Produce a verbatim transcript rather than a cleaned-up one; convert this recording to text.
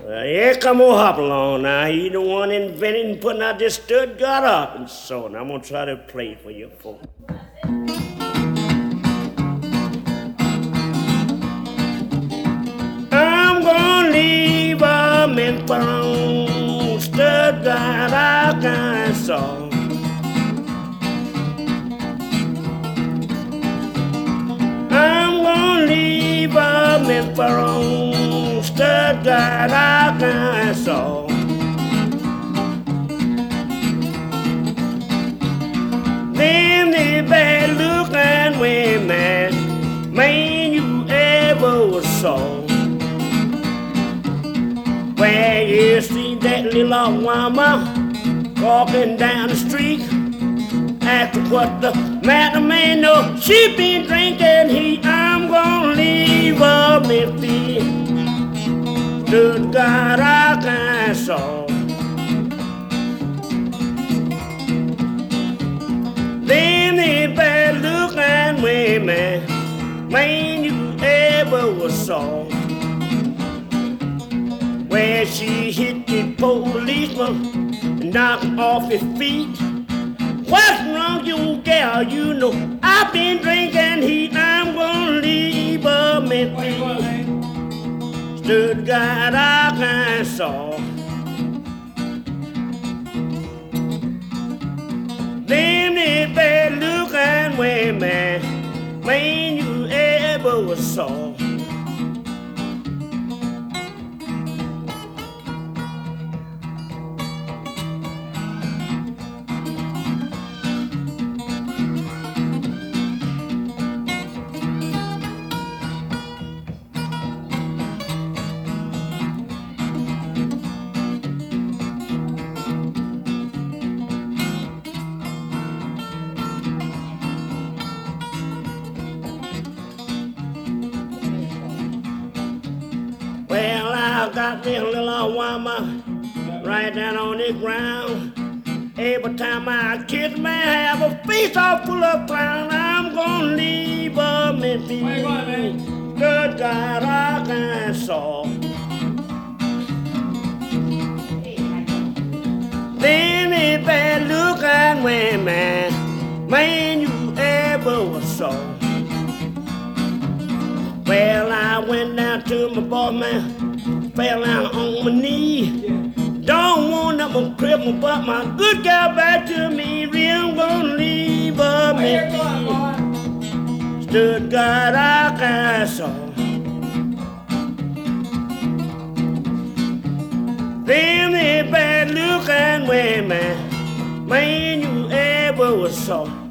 Uh, here come old Hopalong now. He the one inventing and putting out this stud got up and so on. I'm gonna try to play it for you folks. I'm gonna leave a Memphis stud got Arkansas. I'm gonna leave a Memphis stud got Arkansas. Them the bad looking women, man, you ever saw. Where you see that little old woman walking down the street, asking what the matter, man, no, she been drinking heat. I'm gonna leave her Memphis, good God, Arkansas. Them the bad looking women, man, you ever saw. Where she hit the policeman and knocked him off his feet. What's wrong, you gal? You know I've been drinking heat. I'm gonna leave a Memphis, Stuttgart, Arkansas. Them the bad looking women, man, you ever saw. Well, I got this little woman right down on the ground. Every time I kiss me, have a face all full of clown. I'm gonna leave her Memphis, good God, Arkansas. Them the bad looking women, man, you ever saw. Well, I went down to my boss, man, fell down on my knee. Don't want nothing cripple, but my good girl back to me. Real gonna leave her Memphis, Stuttgart, Arkansas. Them the bad looking women, man, you ever saw.